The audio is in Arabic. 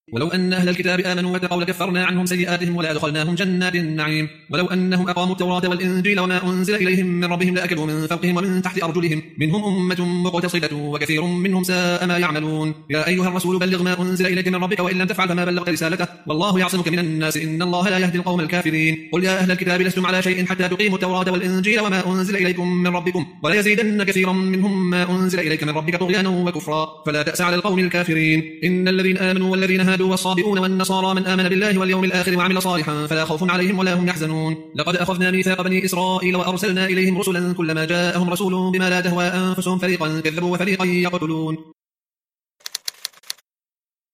ولو أن أهل الكتاب آمنوا واتقوا لكفرنا عنهم سيئاتهم ولأدخلناهم جنات النعيم ولو أنهم أقاموا التوراة والإنجيل وما أنزل إليهم من ربهم لأكلوا من فوقهم ومن تحت أرجلهم منهم أمة مقتصدة وكثير منهم ساء ما يعملون يا أيها الرسول بلغ ما أنزل إليك من ربك وإن لم تفعل فما بلغت رسالته والله يعصمك من الناس إن الله لا يهدي القوم الكافرين قل يا أهل الكتاب لستم على شيء حتى تقيموا التوراة والإنجيل وما أنزل إليكم من ربكم ولا يزيدن كثيرا منهم ما أنزل إليك من ربك طغيانا وكفرا فلا تأس على القوم الكافرين إن الذين آمنوا والذين هادوا والصابئون والنصارى من آمن بالله واليوم الآخر وعمل صالحا فلا خوف عليهم ولا هم يحزنون لقد أخذنا ميثاق بني إسرائيل وأرسلنا إليهم رسلا كلما جاءهم رسول بما لا تهوى أنفسهم فريقا كذبوا وفريقا يقتلون